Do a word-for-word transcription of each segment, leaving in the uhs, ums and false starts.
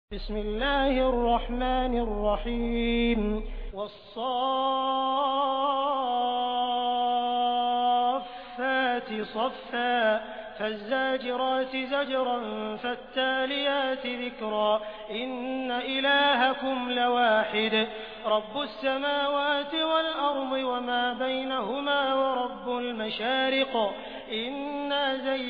बिस्मिल्लाहिर्रहमानिर्रहीम वस्साफ़्फ़ाति सफ़्फ़ा फ़ज़्ज़ाजिराति ज़जरन फ़त्तालियाति ज़िक्रा इन्न इलाहकुम लवाहिद रब्बुस्समावाति वल अर्ज़ि वमा बैनहुमा व रब्बुल मशारिक़ इन्ना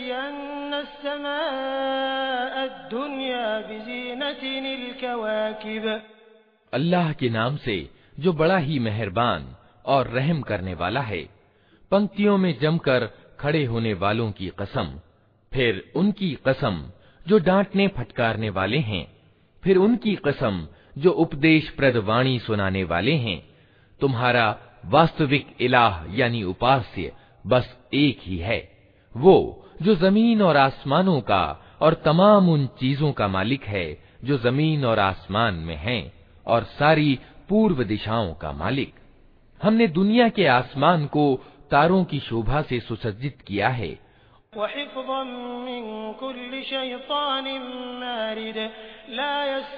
ज़य्यन्नास-समाअ दुनिया बिज़ीनतिनिल कवाकिब। अल्लाह के नाम से जो बड़ा ही मेहरबान और रहम करने वाला है। पंक्तियों में जमकर खड़े होने वालों की कसम, फिर उनकी कसम जो डांटने फटकारने वाले हैं, फिर उनकी कसम जो उपदेश प्रद वाणी सुनाने वाले हैं। तुम्हारा वास्तविक इलाह यानी उपास्य बस एक ही है, वो जो जमीन और आसमानों का और तमाम उन चीजों का मालिक है जो जमीन और आसमान में हैं, और सारी पूर्व दिशाओं का मालिक। हमने दुनिया के आसमान को तारों की शोभा से सुसज्जित किया है। वहिफ़्ज़न मिन कुल्लि शैतानिन मारिद ला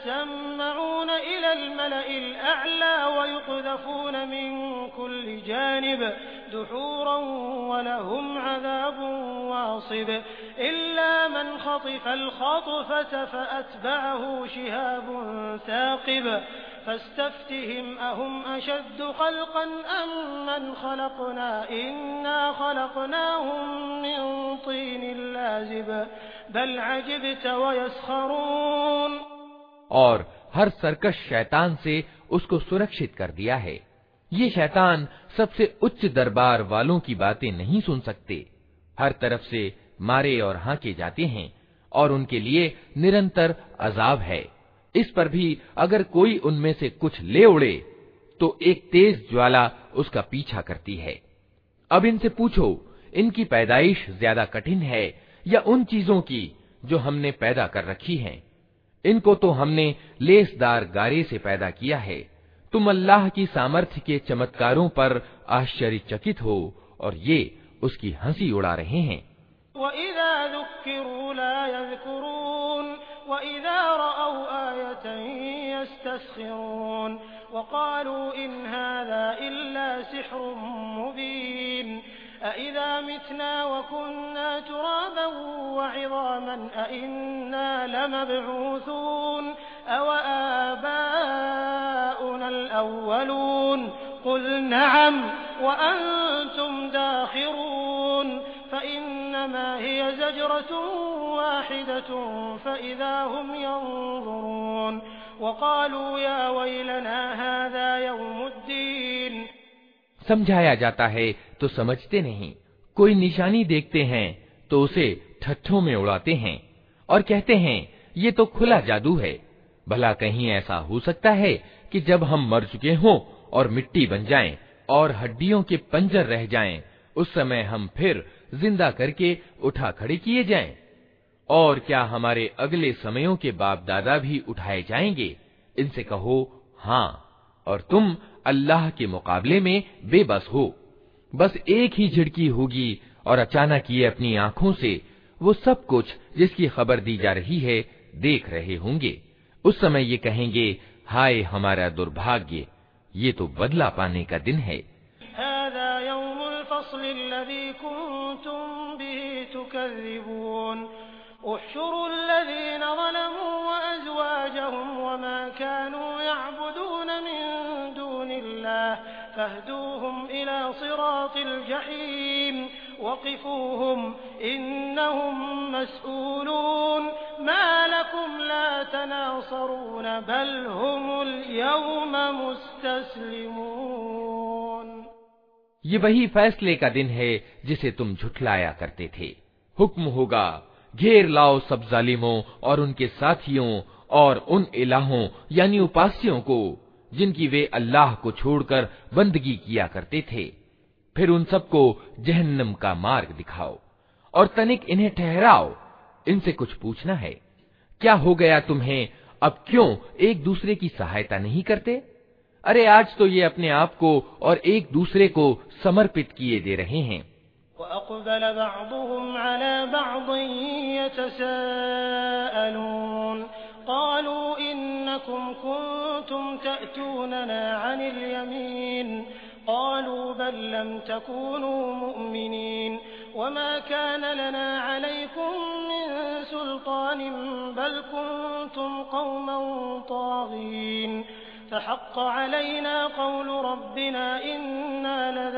यस्मऊन इलल मलइल अअला व युक़ज़फ़ून मिन कुल्लि जानिब दुहूरन व लहुम अज़ाबुन वासिब इल्ला मन ख़तिफ़ल ख़त्फ़त फ़अत्बअहु शिहाबुन साक़िब फस्तफ्तिहिम अहुम अशद्दु ख़ल्क़न अम्मन ख़लक़ना इन्ना ख़लक़नाहुम मिन तीनिल लाज़िब बल अजिब्त व यस्ख़रून। और हर सरकश शैतान से उसको सुरक्षित कर दिया है। ये शैतान सबसे उच्च दरबार वालों की बातें नहीं सुन सकते। हर तरफ से मारे और हांके जाते हैं और उनके लिए निरंतर अजाब है। इस पर भी अगर कोई उनमें से कुछ ले उड़े तो एक तेज ज्वाला उसका पीछा करती है। अब इनसे पूछो, इनकी पैदाइश ज्यादा कठिन है या उन चीजों की जो हमने पैदा कर रखी हैं? इनको तो हमने लेसदार गारे से पैदा किया है। तुम अल्लाह की सामर्थ्य के चमत्कारों पर आश्चर्यचकित हो और ये उसकी हंसी उड़ा रहे हैं। वइज़ा ज़ुक्किरू ला यज़्कुरून वइज़ा रअव आयतन यस्तस्ख़िरून वक़ालू इन हाज़ा इल्ला सिह्रुम मुबीन अइज़ा मितना वकुन्ना तुराबन वइज़ामन अइन्ना लमबऊसून अव आबाउनल अव्वलून क़ुल नअम व अंतुम दाख़िरून फ़इन्नमा हिय ज़जरतुन वाहिदतुन फ़इज़ा हुम यंज़ुरून वक़ालू या वैलना हाज़ा यौमुद्दीन। समझाया जाता है तो समझते नहीं, कोई निशानी देखते हैं तो उसे ठट्ठों में उड़ाते हैं और कहते हैं ये तो खुला जादू है। भला कहीं ऐसा हो सकता है कि जब हम मर चुके हों और मिट्टी बन जाएं और हड्डियों के पंजर रह जाएं, उस समय हम फिर जिंदा करके उठा खड़े किए जाएं? और क्या हमारे अगले समयों के बाप दादा भी उठाए जाएंगे? इनसे कहो हाँ, और तुम अल्लाह के मुकाबले में बेबस हो। बस एक ही झिड़की होगी और अचानक ये अपनी आंखों से वो सब कुछ जिसकी खबर दी जा रही है देख रहे होंगे। उस समय ये कहेंगे, हाय हमारा दुर्भाग्य, ये तो बदला पाने का दिन है। हाज़ा यौमुल फ़स्लि अल्लज़ी कुन्तुम बिही तुकज़्ज़िबून उहशुरुल लज़ीना ज़लमू व अज़वाजहुम वमा कानू यअबुदून मिन दूनिल्लाह फहदूहुम इला सिरातिल जहीम वक़िफूहुम इन्नहुम मस्ऊलून मा लकुम ला तनासरून बल हुमुल यौम मुस्तस्लिमून। ये वही फैसले का दिन है जिसे तुम झुठलाया करते थे। हुक्म होगा, घेर लाओ सब जालिमों और उनके साथियों और उन इलाहों यानी उपास्यों को जिनकी वे अल्लाह को छोड़कर बंदगी किया करते थे। फिर उन सबको जहन्नम का मार्ग दिखाओ और तनिक इन्हें ठहराओ। इनसे कुछ पूछना है, क्या हो गया तुम्हें? अब क्यों एक दूसरे की सहायता नहीं करते? अरे आज तो ये अपने आप को और एक दूसरे को समर्पित किए दे रहे हैं। वअक़बल बअदुहुम अला बअदिन यतसाअलून قالوا إنكم كنتم تأتوننا عن اليمين قالوا بل لم تكونوا مؤمنين وما كان لنا عليكم من سلطان بل كنتم قوما طاغين فحق علينا قول ربنا إنا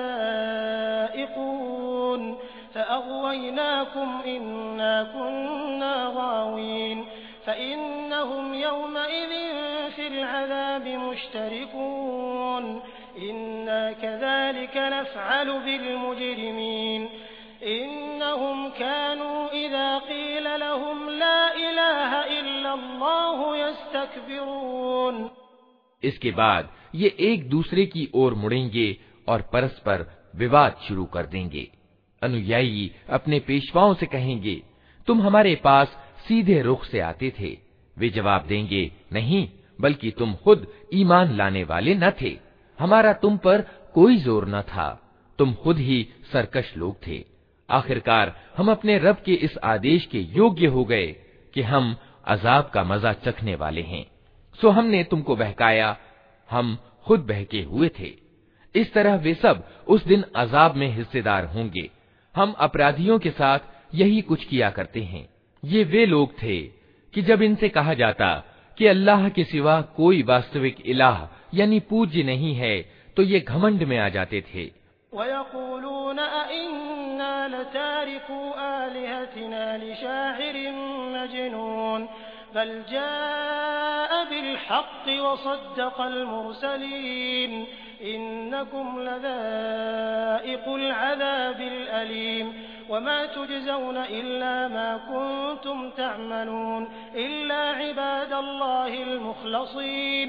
لذائقون فأغويناكم إنا كنا غاوين فإنهم يومئذ في العذاب مشتركون إنا كذلك نفعل بالمجرمين إنهم كانوا إذا قيل لهم لا إله إلا الله يستكبرون। इसके बाद ये एक दूसरे की ओर मुड़ेंगे और परस्पर विवाद शुरू कर देंगे। अनुयायी अपने पेशवाओं से कहेंगे, तुम हमारे पास सीधे रुख से आते थे। वे जवाब देंगे, नहीं, बल्कि तुम खुद ईमान लाने वाले न थे। हमारा तुम पर कोई जोर न था, तुम खुद ही सरकश लोग थे। आखिरकार हम अपने रब के इस आदेश के योग्य हो गए कि हम अजाब का मजा चखने वाले हैं, सो हमने तुमको बहकाया, हम खुद बहके हुए थे। इस तरह वे सब उस दिन अजाब में हिस्सेदार होंगे। हम अपराधियों के साथ यही कुछ किया करते हैं। ये वे लोग थे कि जब इनसे कहा जाता कि अल्लाह के सिवा कोई वास्तविक इलाह यानी पूज्य नहीं है, तो ये घमंड में आ जाते थे। वयक़ूलून अइन्ना लतारिकू आलिहतिना लिशाइरिन मजनून बल जाअ बिलहक़्क़ि वसद्दक़ल मुरसलीन इन्नकुम लज़ाइक़ुल अज़ाबिल अलीम वमा तुजज़ौन इल्ला मा कुन्तुम तअमलून इल्ला इबादल्लाहिल मुख़लसीन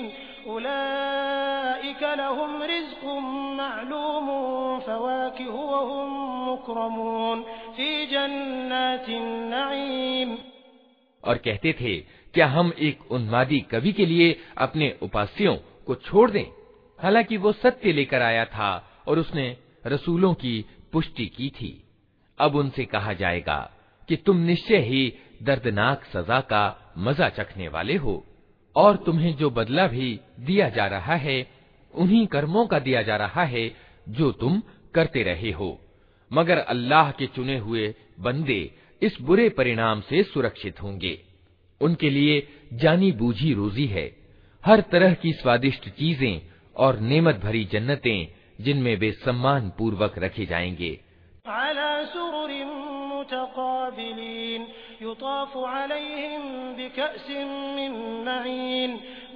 उलाइक लहुम रिज़्क़ुम मअलूम फ़वाकिहु वहुम मुक्रमून फ़ी जन्नातिन नईम। और कहते थे, क्या हम एक उन्मादी कवि के लिए अपने उपास्यों को छोड़ दें? हालांकि वो सत्य लेकर आया था और उसने रसूलों की पुष्टि की थी। अब उनसे कहा जाएगा कि तुम निश्चय ही दर्दनाक सजा का मजा चखने वाले हो, और तुम्हें जो बदला भी दिया जा रहा है उन्हीं कर्मों का दिया जा रहा है जो तुम करते रहे हो। मगर अल्लाह के चुने हुए बंदे इस बुरे परिणाम से सुरक्षित होंगे। उनके लिए जानी बूझी रोजी है, हर तरह की स्वादिष्ट चीजें और नेमत भरी जन्नतें जिनमें वे सम्मान पूर्वक रखे जाएंगे। अला सुरुरिन मुतक़ाबिलीन युताफ़ु अलैहिम बिकअसिन मिन मईन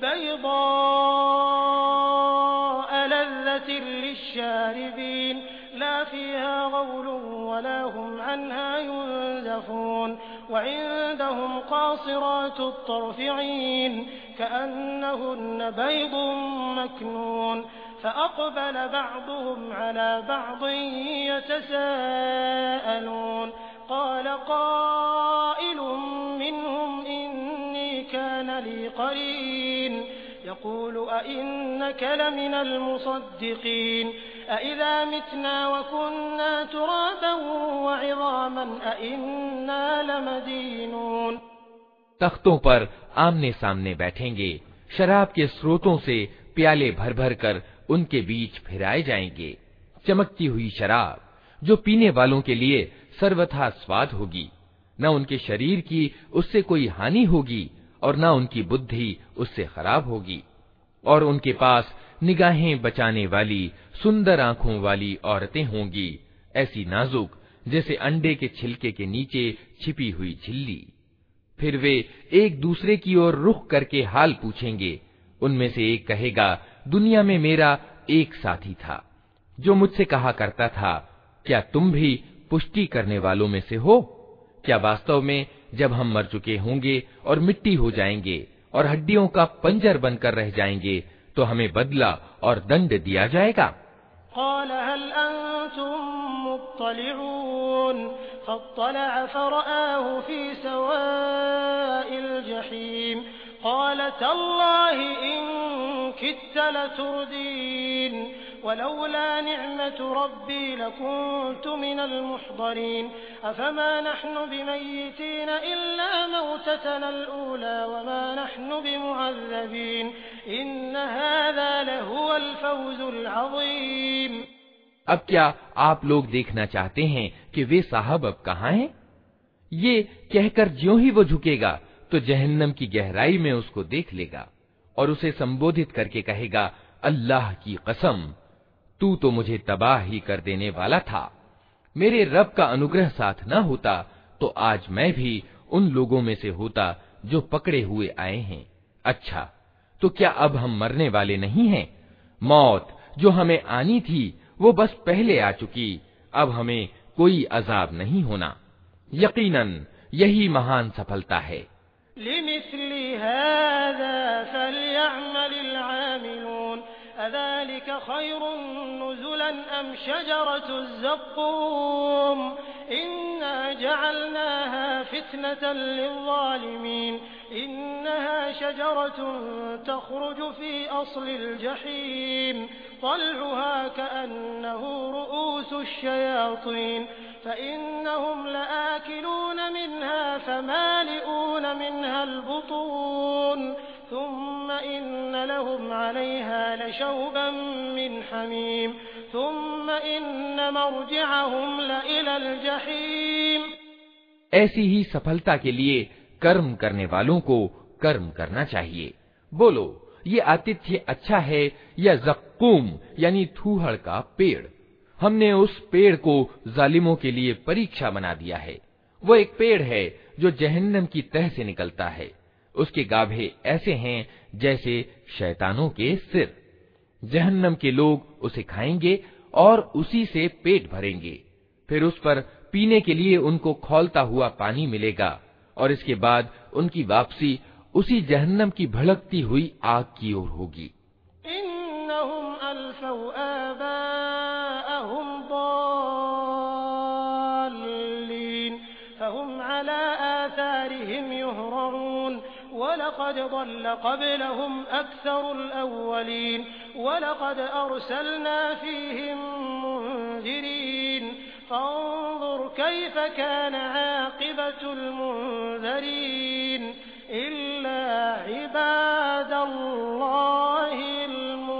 बैज़ाअ लज़्ज़तिन लिश्शारिबीन ला फ़ीहा ग़ौलुन वला हुम अन्हा युनज़फ़ून वइंदहुम क़ासिरातुत तर्फ़ ईन कअन्नहुन्न बैज़ुन मकनून फ़अक़बल बअ्दुहुम अला बअ्दिन यतसाअलून क़ाल क़ाइलुम मिनहुम इन्नी कान ली क़रीन यक़ूलु अइन्नक लमिनल मुसद्दिक़ीन अइज़ा मितना वकुन्ना तुराबन वइज़ामन अइन्ना लमदीनून। तख्तों पर आमने सामने बैठेंगे, शराब के स्रोतों से प्याले भर भर कर उनके बीच फिराए जाएंगे। चमकती हुई शराब जो पीने वालों के लिए सर्वथा स्वाद होगी, न उनके शरीर की उससे कोई हानि होगी और न उनकी बुद्धि उससे खराब होगी। और उनके पास निगाहें बचाने वाली सुंदर आंखों वाली औरतें होंगी, ऐसी नाजुक जैसे अंडे के छिलके के नीचे छिपी हुई झिल्ली। फिर वे एक दूसरे की ओर रुख करके हाल पूछेंगे। उनमें से एक कहेगा, दुनिया में मेरा एक साथी था जो मुझसे कहा करता था, क्या तुम भी पुष्टि करने वालों में से हो? क्या वास्तव में जब हम मर चुके होंगे और मिट्टी हो जाएंगे और हड्डियों का पंजर बनकर रह जाएंगे तो हमें बदला और दंड दिया जाएगा? क़ाल हल अंतुम मुत्तलिऊन फत्तलअ फरआहु फ़ी सवाइल जहीम क़ाल तल्लाहि इन किद्त लतुरदीन वलौला निअमतु रब्बी लकुन्तु मिनल मुहदरीन अफमा नहनु बिमय्यितीन इल्ला मौततनल ऊला वमा नहनु बिमुअज़्ज़बीन इन्न हाज़ा लहुवल फौज़ुल अज़ीम। अब क्या आप लोग देखना चाहते हैं कि वे साहब अब कहाँ हैं? ये कहकर ज्यों ही वो झुकेगा तो जहन्नम की गहराई में उसको देख लेगा और उसे संबोधित करके कहेगा, अल्लाह की कसम, तू तो मुझे तबाह ही कर देने वाला था। मेरे रब का अनुग्रह साथ न होता तो आज मैं भी उन लोगों में से होता जो पकड़े हुए आए हैं। अच्छा, तो क्या अब हम मरने वाले नहीं हैं? मौत जो हमें आनी थी वो बस पहले आ चुकी, अब हमें कोई अजाब नहीं होना। यकीनन यही महान सफलता है। लिमिस्ली हाज़ा फलयअमलिल आमिलून अज़ालिका खैरुन नुज़ुलन अम शजरतुज़ ज़क़ूम इन्ना जअलनाहा फितनतन लिज़्ज़ालिमीन इन्नहा शजरतुन तख़रुजु फ़ी अस्लिल जहीम तल्उहा कअन्नहु रुऊसुश शयातीन फ़इन्नहुम लआकिलून मिन्हा फ़मालिऊन मिन्हल बुतून थुम्म इन्न लहुम अलैहा लशौबन मिन हमीम थुम्म इन्न मर्जिअहुम लइलल जहीम। ऐसी ही सफलता के लिए कर्म करने वालों को कर्म करना चाहिए। बोलो, ये आतिथ्य अच्छा है या ज़क़ूम यानी थूहड़ का पेड़? हमने उस पेड़ को जालिमों के लिए परीक्षा बना दिया है। वो एक पेड़ है जो जहन्नम की तह से निकलता है। उसके गाभे ऐसे हैं जैसे शैतानों के सिर। जहन्नम के लोग उसे खाएंगे और उसी से पेट भरेंगे। फिर उस पर पीने के लिए उनको खौलता हुआ पानी मिलेगा और इसके बाद उनकी वापसी उसी जहन्नम की भड़कती हुई आग की ओर होगी। इन्नहुम अलफौ आबाअहुम ضالين फहुम अला आथारिहिम युहरऊन वलक़द ضल क़ब्लहुम अक्सरुल अव्वलीन वलक़द अर्सलना फ़ीहिम मुन्ज़िरीन फ़न्ज़ुर कैफ़ कान आक़िबतुल मुन्ज़रीन इल्ला इबादल्लाहिल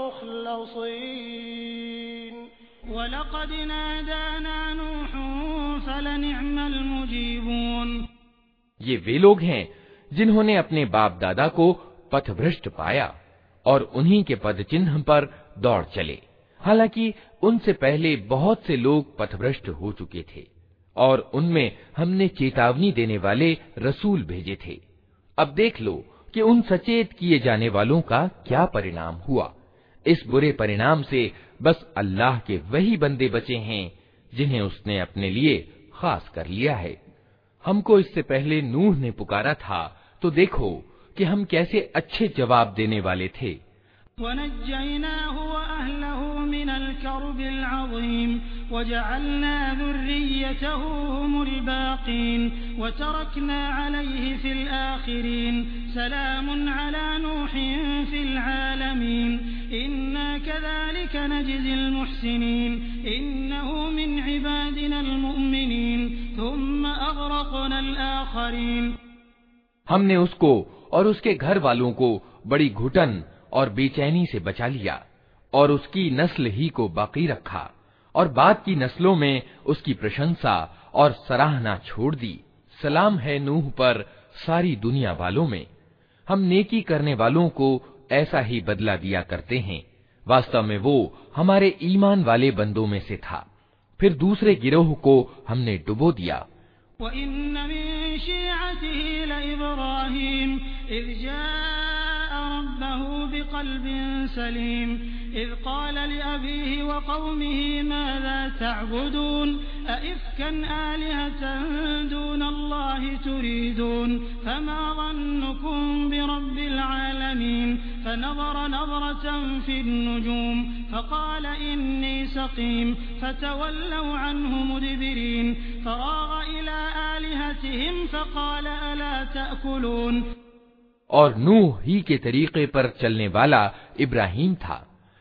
मुख़लसीन वलक़द नादाना नूहुन फलनिअमल मुजीबून। ये वे लोग हैं जिन्होंने अपने बाप दादा को पथभ्रष्ट पाया और उन्हीं के पद चिन्ह पर दौड़ चले। हालांकि उनसे पहले बहुत से लोग पथभ्रष्ट हो चुके थे और उनमें हमने चेतावनी देने वाले रसूल भेजे थे। अब देख लो कि उन सचेत किए जाने वालों का क्या परिणाम हुआ। इस बुरे परिणाम से बस अल्लाह के वही बंदे बचे हैं जिन्हें उसने अपने लिए खास कर लिया है। हमको इससे पहले नूह ने पुकारा था तो देखो कि हम कैसे अच्छे जवाब देने वाले थे। वनज्जयनाहु व अहलहु मिनल कर्बिल अज़ीम वजअलना ज़ुर्रियतहु हुमुल बाक़ीन वतरकना अलैहि फ़िल आख़िरीन सलामुन अला नूहिन फ़िल आलमीन इन्ना कज़ालिका नजज़िल मुहसिनीन इन्नहु मिन इबादिनल मुअमिनीन थुम्म अग़रक़नल आख़रीन। हमने उसको और उसके घर वालों को बड़ी घुटन और बेचैनी से बचा लिया और उसकी नस्ल ही को बाकी रखा और बाद की नस्लों में उसकी प्रशंसा और सराहना छोड़ दी। सलाम है नूह पर सारी दुनिया वालों में। हम नेकी करने वालों को ऐसा ही बदला दिया करते हैं। वास्तव में वो हमारे ईमान वाले बंदों में से था। फिर दूसरे गिरोह को हमने डुबो दिया। वइन्न मिन शिअतिही लइब्राहीम इज़ जाअ रब्बहु बिक़ल्बिन सलीम इज़ क़ाल लिअबीहि व क़ौमिही माज़ा तअबुदून अइफ़्कन आलिहतन दूनल्लाहि तुरीदून फमा ज़न्नुकुम बिरब्बिल आलमीन फनज़र नज़रतन फ़िन्नुजूम फ़क़ाल इन्नी सक़ीम फ़तवल्लव अन्हु मुदबिरीन फ़राग़ इला आलिहतिहिम फ़क़ाल अला तअकुलून। और नूह ही के तरीके पर चलने वाला इब्राहीम था।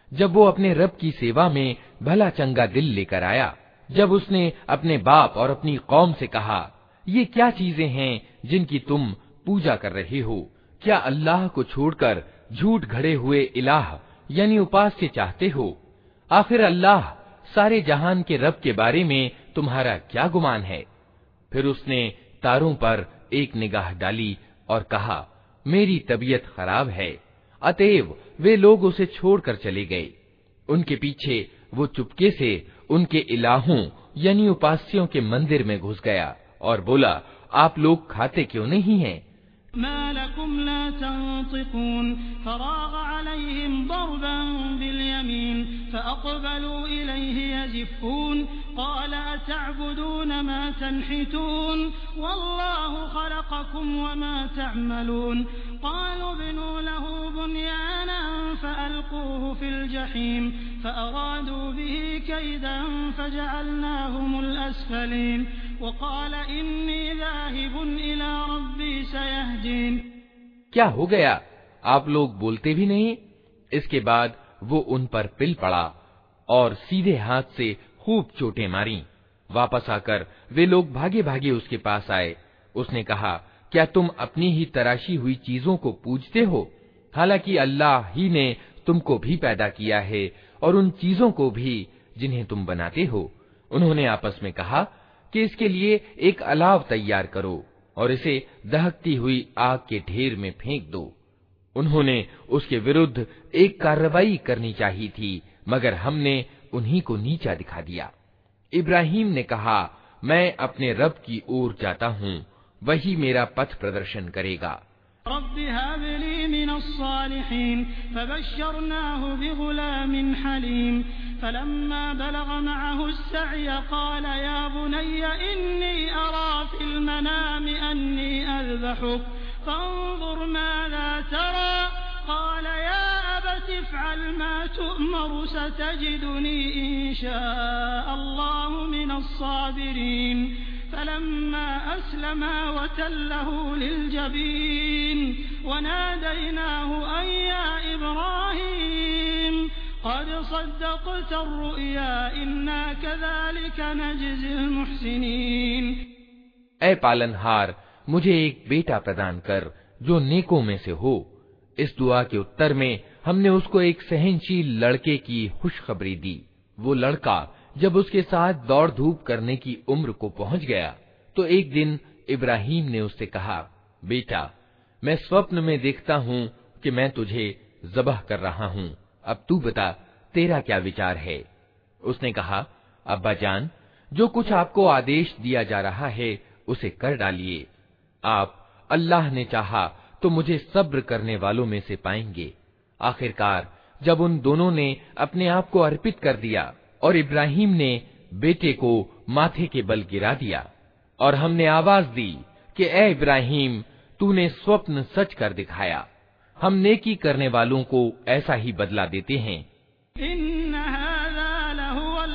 जब वो अपने रब की सेवा में भला चंगा दिल लेकर आया, जब उसने अपने बाप और अपनी कौम से कहा, ये क्या चीजें हैं जिनकी तुम पूजा कर रहे हो? क्या अल्लाह को छोड़कर झूठ घड़े हुए इलाह यानी उपास्य चाहते हो? आखिर अल्लाह सारे जहान के रब के बारे में तुम्हारा क्या गुमान है? फिर उसने तारों पर एक निगाह डाली और कहा, मेरी तबीयत खराब है। अतएव वे लोग उसे छोड़कर चले गए। उनके पीछे वो चुपके से उनके इलाहों यानी उपास्यों के मंदिर में घुस गया और बोला, आप लोग खाते क्यों नहीं हैं? मा लकुम ला तंतिकून फराग अलैहिम दरबन बिलयमीन फअक़बलू इलैहि यज़िफ़ून क़ाल अतअबुदून मा तन्हितून वल्लाहु ख़लक़कुम वमा तअमलून क़ालू इब्नू लहू बुन्यानन फअल्क़ूहु फ़िल जहीम फअरादू बिही कैदन फजअलनाहुमुल अस्फ़लीन वक़ाल इन्नी ज़ाहिबुन इला रब्बी सयहदीन। क्या हो गया? आप लोग बोलते भी नहीं। इसके बाद वो उन पर पिल पड़ा और सीधे हाथ से खूब चोटें मारी। वापस आकर वे लोग भागे भागे उसके पास आए। उसने कहा, क्या तुम अपनी ही तराशी हुई चीजों को पूजते हो? हालांकि अल्लाह ही ने तुमको भी पैदा किया है और उन चीजों को भी जिन्हें तुम बनाते हो। उन्होंने आपस में कहा कि इसके लिए एक अलाव तैयार करो और इसे दहकती हुई आग के ढेर में फेंक दो। उन्होंने उसके विरुद्ध एक कार्रवाई करनी चाहिए थी, मगर हमने उन्हीं को नीचा दिखा दिया। इब्राहिम ने कहा, मैं अपने रब की ओर जाता हूँ, वही मेरा पथ प्रदर्शन करेगा। रब्बि हबली मिनस्सालिहीन फबश्शरनाहु बिगुलामिन हलीम फलम्मा बलग मअहु अस्सअय क़ाल या बुनय्य इन्नी अरा फिल मनामि अन्नी अज़बहुक फंज़ुर माज़ा तरा क़ाल या अबति इफ़अल मा तु'मर सतजिदुनी इंशाअल्लाहु मिनस्साबिरीन फलम्मा अस्लमा वतल्लहु लिलजबीन वनादैनाहु अन या इब्राहीम क़द सद्दक़्ता अर्रुया इन्ना कज़ालिक नजज़िल मुहसिनीन। ऐ पालनहार, मुझे एक बेटा प्रदान कर जो नेकों में से हो। इस दुआ के उत्तर में हमने उसको एक सहनशील लड़के की खुशखबरी दी। वो लड़का जब उसके साथ दौड़ धूप करने की उम्र को पहुंच गया तो एक दिन इब्राहिम ने उससे कहा, बेटा, मैं स्वप्न में देखता हूँ कि मैं तुझे ज़बह कर रहा हूँ। अब तू बता, तेरा क्या विचार है? उसने कहा, अब्बा जान, जो कुछ आपको आदेश दिया जा रहा है उसे कर डालिए। आप अल्लाह ने चाहा तो मुझे सब्र करने वालों में से पाएंगे। आखिरकार जब उन दोनों ने अपने आप को अर्पित कर दिया और इब्राहिम ने बेटे को माथे के बल गिरा दिया और हमने आवाज दी कि ए इब्राहिम, तूने स्वप्न सच कर दिखाया। हम नेकी करने वालों को ऐसा ही बदला देते हैं। इन्ना हाज़ा लहुवल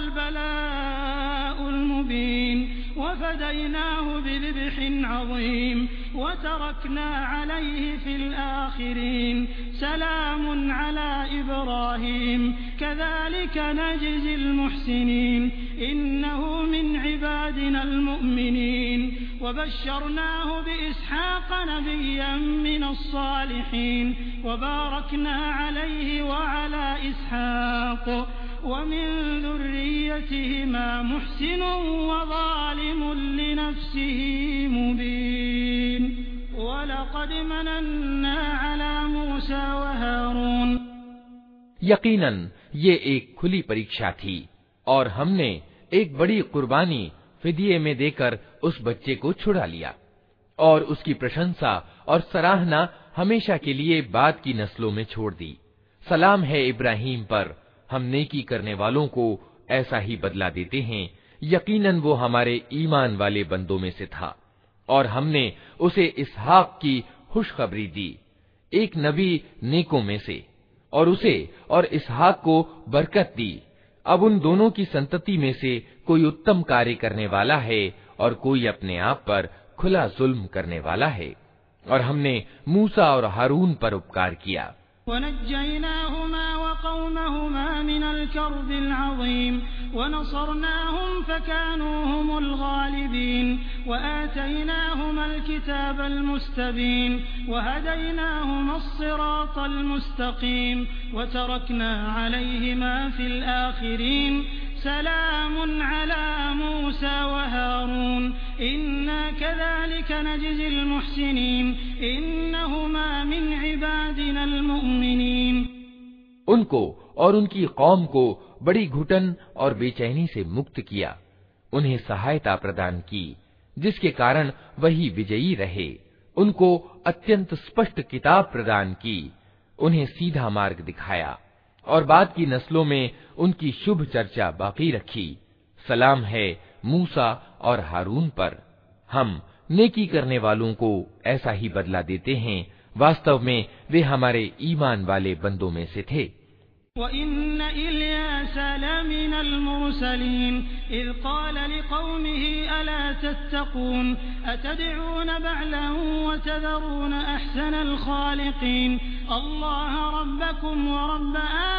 बलाउल मुबीन वफ़दैनाहु बिज़िब्हिन अज़ीम वतरकना अलैहि फिल आखिरीन सलामुन अला इब्राहीम कज़ालिक नजज़िल मुहसिनीन इन्नहु मिन इबादिनल मुअमिनीन वबश्शरनाहु बिइस्हाक़ नबिय्यन मिनस सालिहीन वबारकना अलैहि वअला इस्हाक़ वमिन ज़ुर्रिय्यतिहिमा मुहसिनुन वज़ालिमुन लिनफ्सिही मुबीन वलक़द मनन्ना अला मूसा व हारून। यकीनन ये एक खुली परीक्षा थी और हमने एक बड़ी कुर्बानी फिदिये में देकर उस बच्चे को छुड़ा लिया और उसकी प्रशंसा और सराहना हमेशा के लिए बाद की नस्लों में छोड़ दी। सलाम है इब्राहिम पर, हम नेकी करने वालों को ऐसा ही बदला देते हैं। यकीनन वो हमारे ईमान वाले बंदों में से था और हमने उसे इसहाक की खुशखबरी दी, एक नबी नेकों में से, और उसे और इसहाक को बरकत दी। अब उन दोनों की संतति में से कोई उत्तम कार्य करने वाला है और कोई अपने आप पर खुला जुल्म करने वाला है। और हमने मूसा और हारून पर उपकार किया। वनज्जयनाहुमा قومهما من الكرب العظيم ونصرناهم فكانوا هم الغالبين وآتيناهما الكتاب المستبين وهديناهما الصراط المستقيم وتركنا عليهما في الآخرين سلام على موسى وهارون إنا كذلك نجزي المحسنين إنهما من عبادنا المؤمنين। उनको और उनकी कौम को बड़ी घुटन और बेचैनी से मुक्त किया, उन्हें सहायता प्रदान की जिसके कारण वही विजयी रहे, उनको अत्यंत स्पष्ट किताब प्रदान की, उन्हें सीधा मार्ग दिखाया और बाद की नस्लों में उनकी शुभ चर्चा बाकी रखी। सलाम है मूसा और हारून पर। हम नेकी करने वालों को ऐसा ही बदला देते हैं, वास्तव में वे हमारे ईमान वाले बंदों में से थे। वइन्न इल्यास लमिनल मुरसलीन इज़ क़ाल लिक़ौमिही अला तत्तक़ून अतदऊन बअलन वतज़रून अहसनल ख़ालिक़ीन अल्लाह रब्बकुम व रब्ब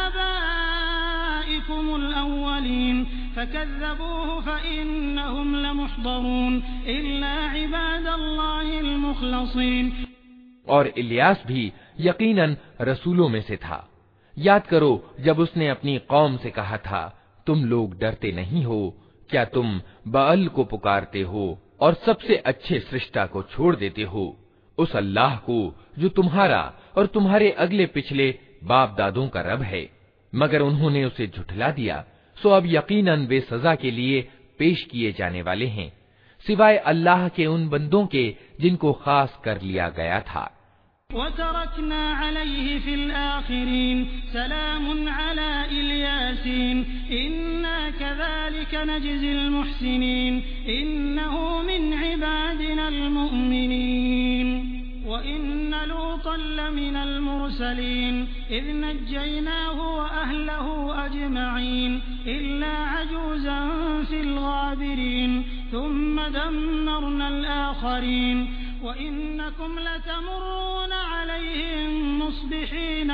आबाइकुमुल अव्वलीन फकज़्ज़बूहु फइन्नहुम लमुहज़रून इल्ला इबादल्लाहिल मुख़लसीन। और इलियास भी यकीनन रसूलों में से था। याद करो जब उसने अपनी कौम से कहा था, तुम लोग डरते नहीं हो, क्या तुम बाल को पुकारते हो और सबसे अच्छे सृष्टा को छोड़ देते हो, उस अल्लाह को जो तुम्हारा और तुम्हारे अगले पिछले बाप दादों का रब है। मगर उन्होंने उसे झुठला दिया, सो अब यकीनन वे सजा के लिए पेश किए जाने वाले हैं, सिवाय अल्लाह के उन बंदों के जिनको खास कर लिया गया था। वतरकना अलैहि फिल आखिरीन सलामुन अला इल्यासीन इन्ना कज़ालिक नजज़िल मुहसिनीन इन्नहु मिन इबादिनल मुअमिनीन व इन्न लूतन लमिनल मुरसलीन इज़ नज्जयनाहु व अहलहु अजमईन इल्ला अजूज़न फिल गाबिरीन थुम्मा दम्मरनल आखरीन वइन्नकुम लतमुर्रून अलैहिम मुस्बिहीन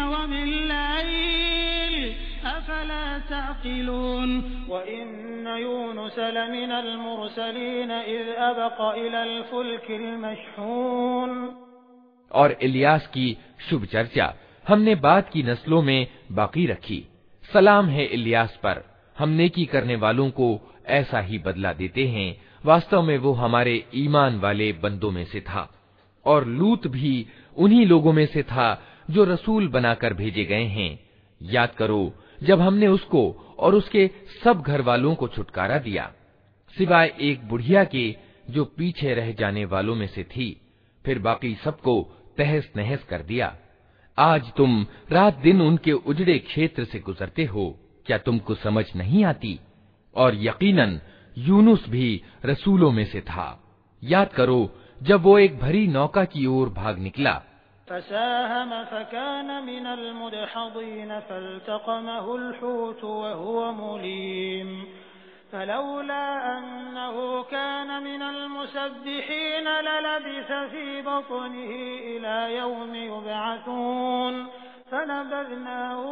वबिल्लैल अफला तअक़िलून। वइन्न यूनुस लमिनल मुरसलीन इज़ अबक़ इलल फुल्किल मशहून। और इलियास की शुभ चर्चा हमने बाद की नस्लों में बाकी रखी। सलाम है इलियास पर, हम नेकी करने वालों को ऐसा ही बदला देते हैं, वास्तव में वो हमारे ईमान वाले बंदों में से था। और लूत भी उन्हीं लोगों में से था जो रसूल बनाकर भेजे गए हैं। याद करो जब हमने उसको और उसके सब घर वालों को छुटकारा दिया, सिवाय एक बुढ़िया के जो पीछे रह जाने वालों में से थी, फिर बाकी सबको तहस नहस कर दिया। आज तुम रात दिन उनके उजड़े क्षेत्र से गुजरते हो, क्या तुमको समझ नहीं आती? और यकीनन यूनुस भी रसूलों में से था। याद करो जब वो एक भरी नौका की ओर भाग निकला, फसाहम फकान मिनल मुदहदीन फल्तक़महुल हूत वहुव मुलीम फलौला अन्नहु कान मिनल मुसब्बिहीन ललबिस फी बत्निही इला यौमि युबअसून फनबذनाहु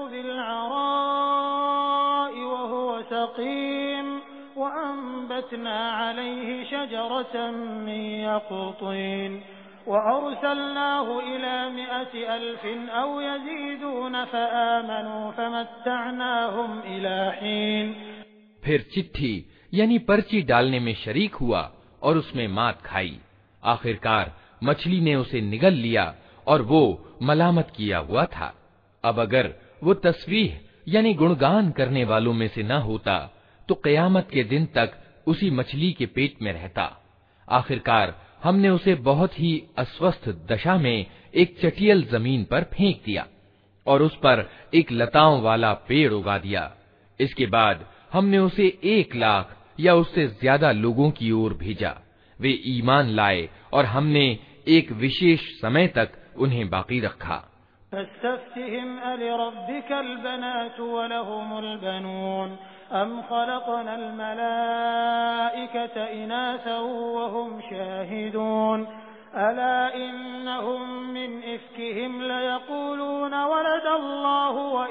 बिलअराइ वहुव सक़ीम वअंबतना अलैहि शजरतन मिन यक़तीन वअरसलनाहु इला मिअति अल्फिन औ यज़ीदून फआमनू फमत्तअनाहुम इला हीन। फिर चिट्ठी यानी पर्ची डालने में शरीक हुआ और उसमें मात खाई। आखिरकार मछली ने उसे निगल लिया और वो मलामत किया हुआ था। अब अगर वो तस्वीह यानी गुणगान करने वालों में से न होता तो क़यामत के दिन तक उसी मछली के पेट में रहता। आखिरकार हमने उसे बहुत ही अस्वस्थ दशा में एक चटियल जमीन पर फेंक दिया और उस पर एक लताओं वाला पेड़ उगा दिया। इसके बाद हमने उसे एक लाख या उससे ज्यादा लोगों की ओर भेजा। वे ईमान लाए और हमने एक विशेष समय तक उन्हें बाकी रखा। फस्तफ्तिहिम अलिरब्बिकल बनातु वलहुमुल बनून अम खलक़नल मलाइकता इनासन वहुम शाहिदून अला इन्नहुम मिन इफ्किहिम लयक़ूलून वलदल्लाहु व इन्न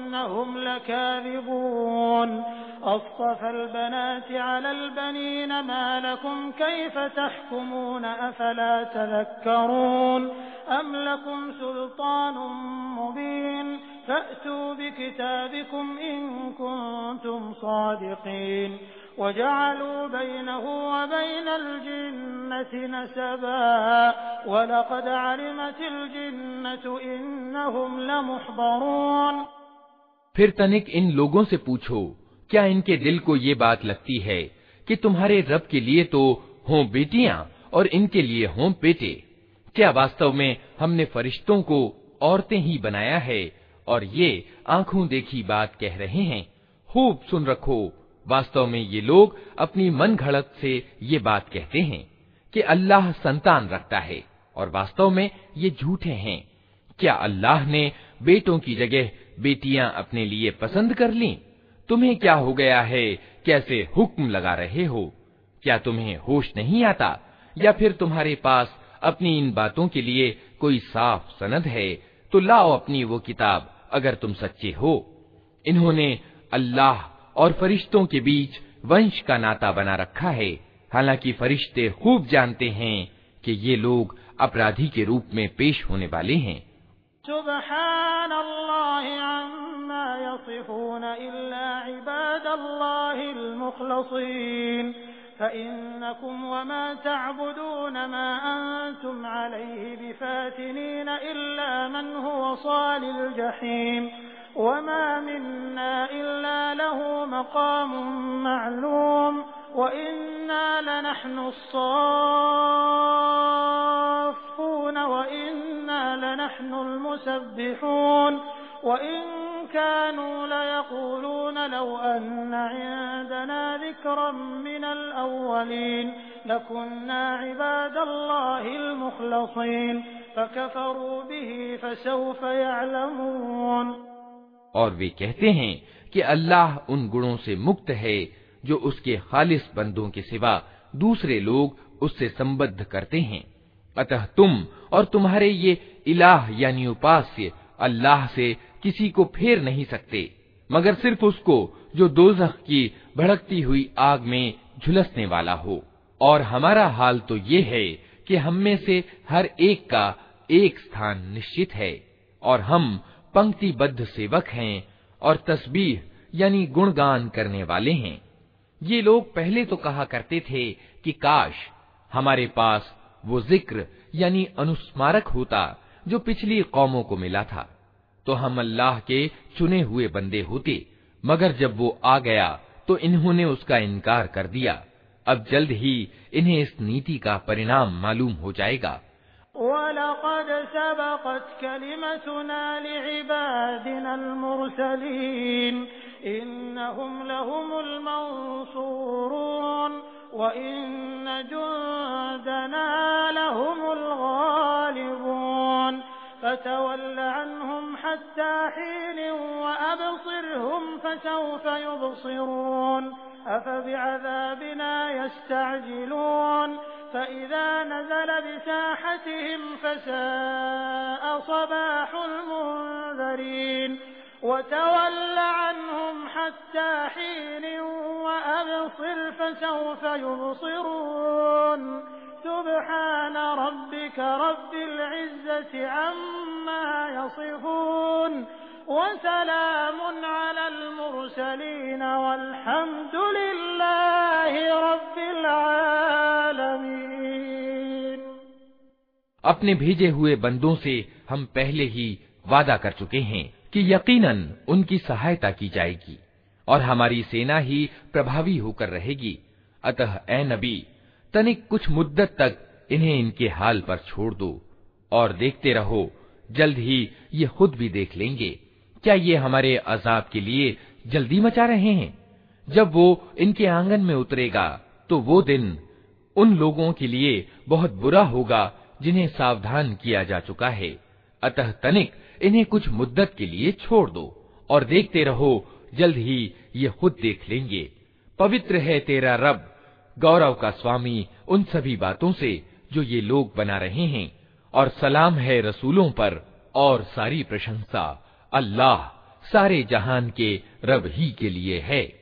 إنهم لكاذبون أصطفى البنات على البنين ما لكم كيف تحكمون أفلا تذكرون أم لكم سلطان مبين فأتوا بكتابكم إن كنتم صادقين وجعلوا بينه وبين الجنة نسبا ولقد علمت الجنة إنهم لمحضرون। फिर तनिक इन लोगों से पूछो, क्या इनके दिल को ये बात लगती है कि तुम्हारे रब के लिए तो हों बेटियां और इनके लिए हों बेटे? क्या वास्तव में हमने फरिश्तों को औरतें ही बनाया है और ये आंखों देखी बात कह रहे हैं? खूब सुन रखो, वास्तव में ये लोग अपनी मन घड़त से ये बात कहते हैं कि अल्लाह संतान रखता है और वास्तव में ये झूठे हैं। क्या अल्लाह ने बेटों की जगह बेटियां अपने लिए पसंद कर लीं? तुम्हें क्या हो गया है, कैसे हुक्म लगा रहे हो? क्या तुम्हें होश नहीं आता? या फिर तुम्हारे पास अपनी इन बातों के लिए कोई साफ सनद है? तो लाओ अपनी वो किताब अगर तुम सच्चे हो। इन्होंने अल्लाह और फरिश्तों के बीच वंश का नाता बना रखा है, हालांकि फरिश्ते खूब जानते हैं कि ये लोग अपराधी के रूप में पेश होने वाले हैं। सुब्हानल्लाहि अम्मा यसिफून इल्ला इबादल्लाहिल मुखलसीन फइन्नकुम वमा तअबुदून मा अंतुम अलैहि बिफातिनीन इल्ला मन हुवा सालिल जहीम वमा मिन्ना इल्ला लहू मकामुम मअलूम व इन्ना लनहनु अस्साफ़ून व इन्ना लनहनुल मुसब्बिहून व इन कानू लयक़ूलून लौ अन्ना इंदना ज़िक्रन मिनल अव्वलीन लकुन्ना इबादल्लाहिल मुखलसीन फकफ़रू बिही फसौफ़ यअलमून। और वे कहते हैं कि अल्लाह उन गुणों से मुक्त है जो उसके खालिस बंदों के सिवा दूसरे लोग उससे संबद्ध करते हैं। अतः तुम और तुम्हारे ये इलाह यानी उपास्य अल्लाह से किसी को फेर नहीं सकते मगर सिर्फ उसको जो दोज़ख की भड़कती हुई आग में झुलसने वाला हो। और हमारा हाल तो ये है कि हम में से हर एक का एक स्थान निश्चित है और हम पंक्तिबद्ध सेवक हैं और तस्बीह यानी गुणगान करने वाले हैं। ये लोग पहले तो कहा करते थे कि काश हमारे पास वो जिक्र यानी अनुस्मारक होता जो पिछली कौमों को मिला था, तो हम अल्लाह के चुने हुए बंदे होते, मगर जब वो आ गया तो इन्होंने उसका इनकार कर दिया। अब जल्द ही इन्हें इस नीति का परिणाम मालूम हो जाएगा। वलक़द सबक़त कलिमतुना लिइबादिनल मुरसलीन इन्नहुम लहुमुल मंसूरून व इन्न जुंदना लहुमुल गालिबून फतवल्ल अन्हुम हत्ता हीन व अबसिरहुम फसौफ युबसिरून अफबिअज़ाबिना यस्तअजिलून فإذا نزل بساحتهم فساء صباح المنذرين وتول عنهم حتى حين وأبصر فسوف يبصرون سبحان ربك رب العزة عما يصفون وسلام على المرسلين والحمد لله رب العالمين। अपने भेजे हुए बंदों से हम पहले ही वादा कर चुके हैं कि यकीनन उनकी सहायता की जाएगी और हमारी सेना ही प्रभावी होकर रहेगी। अतः ए नबी, तनिक कुछ मुद्दत तक इन्हें इनके हाल पर छोड़ दो और देखते रहो, जल्द ही ये खुद भी देख लेंगे। क्या ये हमारे अजाब के लिए जल्दी मचा रहे हैं? जब वो इनके आंगन में उतरेगा तो वो दिन उन लोगों के लिए बहुत बुरा होगा जिन्हें सावधान किया जा चुका है। अतः तनिक इन्हें कुछ मुद्दत के लिए छोड़ दो और देखते रहो, जल्द ही ये खुद देख लेंगे। पवित्र है तेरा रब, गौरव का स्वामी उन सभी बातों से जो ये लोग बना रहे हैं, और सलाम है रसूलों पर और सारी प्रशंसा अल्लाह सारे जहान के रब ही के लिए है।